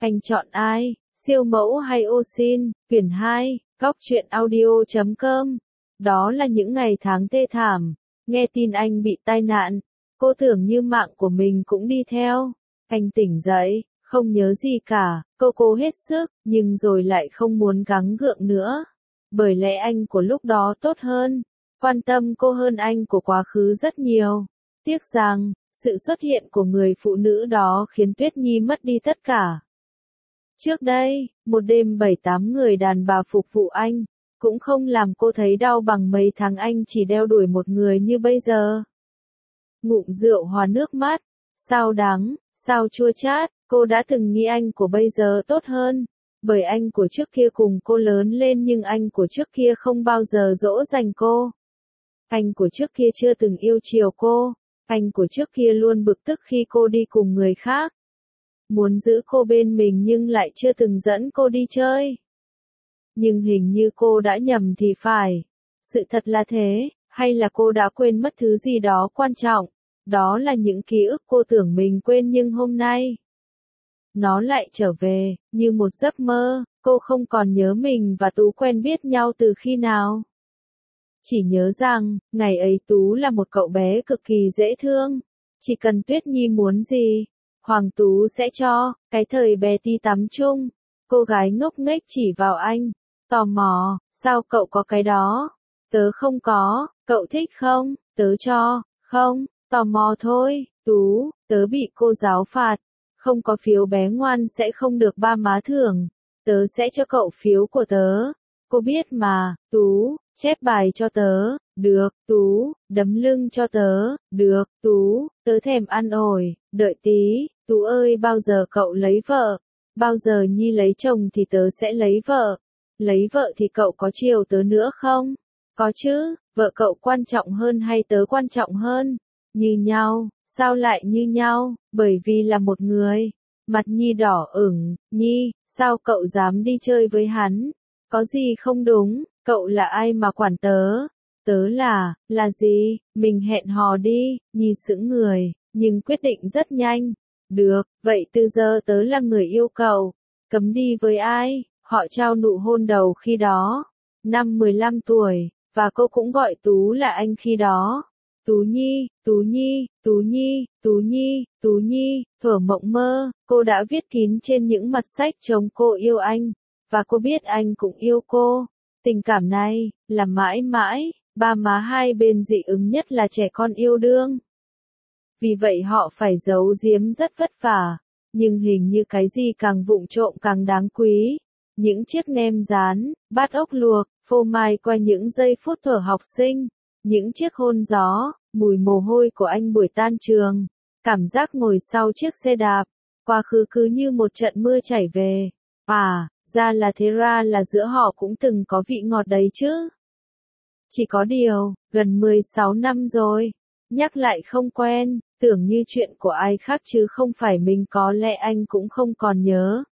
Anh chọn ai, siêu mẫu hay ô sin? Quyển 2, goctruyện audio.com. Đó là những ngày tháng thê thảm. Nghe tin anh bị tai nạn, cô tưởng như mạng của mình cũng đi theo. Anh tỉnh dậy, không nhớ gì cả, cô cố hết sức, nhưng rồi lại không muốn gắng gượng nữa. Bởi lẽ anh của lúc đó tốt hơn, quan tâm cô hơn anh của quá khứ rất nhiều. Tiếc rằng, sự xuất hiện của người phụ nữ đó khiến Tuyết Nhi mất đi tất cả. Trước đây, một đêm 7-8 người đàn bà phục vụ anh, cũng không làm cô thấy đau bằng mấy tháng anh chỉ đeo đuổi một người như bây giờ. Ngụm rượu hòa nước mắt, sao đắng, sao chua chát, cô đã từng nghĩ anh của bây giờ tốt hơn, bởi anh của trước kia cùng cô lớn lên nhưng anh của trước kia không bao giờ dỗ dành cô. Anh của trước kia chưa từng yêu chiều cô, anh của trước kia luôn bực tức khi cô đi cùng người khác. Muốn giữ cô bên mình nhưng lại chưa từng dẫn cô đi chơi. Nhưng hình như cô đã nhầm thì phải. Sự thật là thế, hay là cô đã quên mất thứ gì đó quan trọng. Đó là những ký ức cô tưởng mình quên nhưng hôm nay nó lại trở về, như một giấc mơ. Cô không còn nhớ mình và Tú quen biết nhau từ khi nào. Chỉ nhớ rằng, ngày ấy Tú là một cậu bé cực kỳ dễ thương. Chỉ cần Tuyết Nhi muốn gì, Hoàng Tú sẽ cho. Cái thời bé tí tắm chung, cô gái ngốc nghếch chỉ vào anh, tò mò, sao cậu có cái đó? Tớ không có, cậu thích không? Tớ cho, không, tò mò thôi. Tú, tớ bị cô giáo phạt, không có phiếu bé ngoan sẽ không được ba má thưởng, tớ sẽ cho cậu phiếu của tớ. Cô biết mà. Tú, chép bài cho tớ, được. Tú, đấm lưng cho tớ, được. Tú, tớ thèm ăn ổi, đợi tí. Tú ơi, bao giờ cậu lấy vợ? Bao giờ Nhi lấy chồng thì tớ sẽ lấy vợ. Lấy vợ thì cậu có chiều tớ nữa không? Có chứ, vợ cậu quan trọng hơn hay tớ quan trọng hơn? Như nhau. Sao lại như nhau? Bởi vì là một người. Mặt Nhi đỏ ửng. Nhi, sao cậu dám đi chơi với hắn? Có gì không đúng? Cậu là ai mà quản tớ? Tớ là gì? Mình hẹn hò đi. Nhi sững người, nhưng quyết định rất nhanh. Được, vậy từ giờ tớ là người yêu cậu. Cấm đi với ai? Họ trao nụ hôn đầu khi đó. Năm 15 tuổi, và cô cũng gọi Tú là anh khi đó. Tú Nhi, Tú Nhi, Tú Nhi, Tú Nhi, Tú Nhi, thuở mộng mơ, cô đã viết kín trên những mặt sách chống cô yêu anh, và cô biết anh cũng yêu cô. Tình cảm này, là mãi mãi, ba má hai bên dị ứng nhất là trẻ con yêu đương. Vì vậy họ phải giấu giếm rất vất vả, nhưng hình như cái gì càng vụng trộm càng đáng quý. Những chiếc nem rán, bát ốc luộc, phô mai qua những giây phút thuở học sinh. Những chiếc hôn gió, mùi mồ hôi của anh buổi tan trường, cảm giác ngồi sau chiếc xe đạp, quá khứ cứ như một trận mưa chảy về. À, ra là giữa họ cũng từng có vị ngọt đấy chứ. Chỉ có điều, gần 16 năm rồi, nhắc lại không quen, tưởng như chuyện của ai khác chứ không phải mình, có lẽ anh cũng không còn nhớ.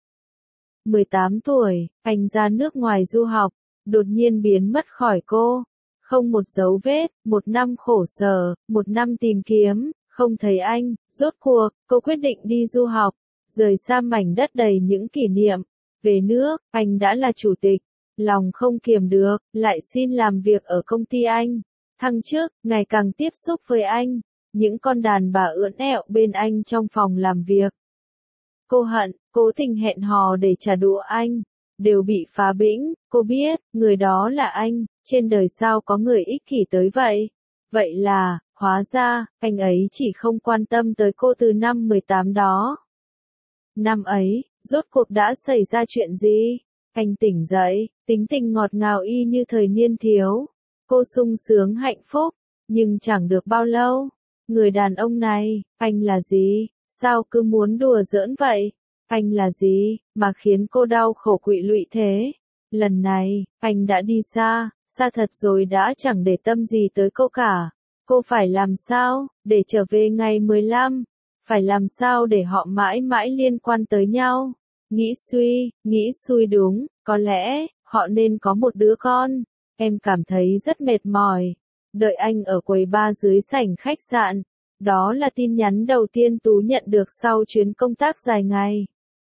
18 tuổi, anh ra nước ngoài du học, đột nhiên biến mất khỏi cô. Không một dấu vết, một năm khổ sở, một năm tìm kiếm, không thấy anh. Rốt cuộc, cô quyết định đi du học, rời xa mảnh đất đầy những kỷ niệm. Về nước, anh đã là chủ tịch, lòng không kiềm được, lại xin làm việc ở công ty anh. Thăng chức, ngày càng tiếp xúc với anh, những con đàn bà ưỡn ẹo bên anh trong phòng làm việc. Cô hận, cố tình hẹn hò để trả đũa anh, đều bị phá bĩnh. Cô biết, người đó là anh, trên đời sao có người ích kỷ tới vậy. Vậy là, hóa ra, anh ấy chỉ không quan tâm tới cô từ năm 18 đó. Năm ấy, rốt cuộc đã xảy ra chuyện gì? Anh tỉnh dậy, tính tình ngọt ngào y như thời niên thiếu. Cô sung sướng hạnh phúc, nhưng chẳng được bao lâu. Người đàn ông này, anh là gì? Sao cứ muốn đùa giỡn vậy? Anh là gì, mà khiến cô đau khổ quỵ lụy thế? Lần này, anh đã đi xa, xa thật rồi, đã chẳng để tâm gì tới cô cả. Cô phải làm sao, để trở về ngày 15? Phải làm sao để họ mãi mãi liên quan tới nhau? Nghĩ xuôi đúng, có lẽ, họ nên có một đứa con. Em cảm thấy rất mệt mỏi. Đợi anh ở quầy bar dưới sảnh khách sạn. Đó là tin nhắn đầu tiên Tú nhận được sau chuyến công tác dài ngày.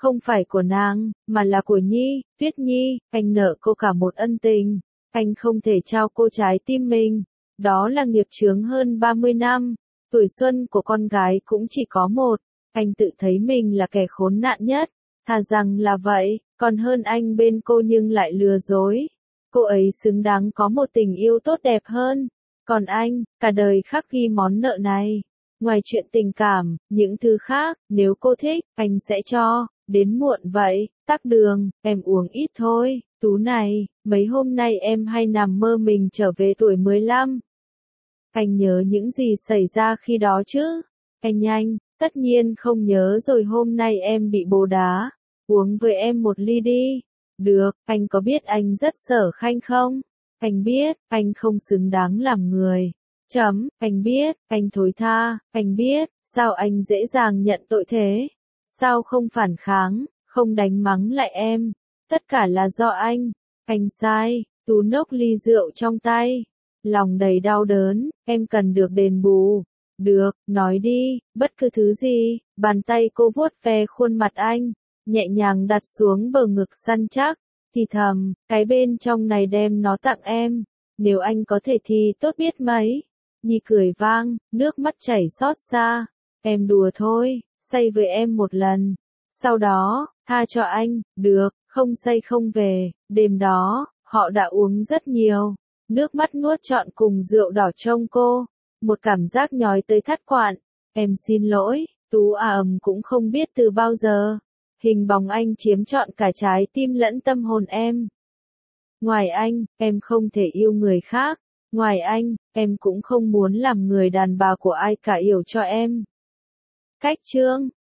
Không phải của nàng, mà là của Nhi, Tuyết Nhi, anh nợ cô cả một ân tình. Anh không thể trao cô trái tim mình. Đó là nghiệp chướng hơn 30 năm. Tuổi xuân của con gái cũng chỉ có một. Anh tự thấy mình là kẻ khốn nạn nhất. Thà rằng là vậy, còn hơn anh bên cô nhưng lại lừa dối. Cô ấy xứng đáng có một tình yêu tốt đẹp hơn. Còn anh, cả đời khắc ghi món nợ này. Ngoài chuyện tình cảm, những thứ khác, nếu cô thích, anh sẽ cho. Đến muộn vậy, tắc đường, em uống ít thôi. Tú này, mấy hôm nay em hay nằm mơ mình trở về tuổi 15. Anh nhớ những gì xảy ra khi đó chứ? Anh nhanh, tất nhiên không nhớ rồi, hôm nay em bị bồ đá. Uống với em một ly đi. Được, anh có biết anh rất sở khanh không? Anh biết, anh không xứng đáng làm người. Anh biết, anh thối tha, anh biết, sao anh dễ dàng nhận tội thế? Sao không phản kháng, không đánh mắng lại em? Tất cả là do anh sai. Tú nốc ly rượu trong tay. Lòng đầy đau đớn, em cần được đền bù. Được, nói đi, bất cứ thứ gì. Bàn tay cô vuốt ve khuôn mặt anh, nhẹ nhàng đặt xuống bờ ngực săn chắc, thì thầm, cái bên trong này đem nó tặng em. Nếu anh có thể thì tốt biết mấy. Nhi cười vang, nước mắt chảy xót xa. Em đùa thôi, say với em một lần. Sau đó, tha cho anh, được, không say không về. Đêm đó, họ đã uống rất nhiều. Nước mắt nuốt trọn cùng rượu đỏ trong cô. Một cảm giác nhói tới thắt quặn. Em xin lỗi, Tú cũng không biết từ bao giờ. Hình bóng anh chiếm trọn cả trái tim lẫn tâm hồn em. Ngoài anh, em không thể yêu người khác. Ngoài anh, em cũng không muốn làm người đàn bà của ai cả, hiểu cho em. Cách chương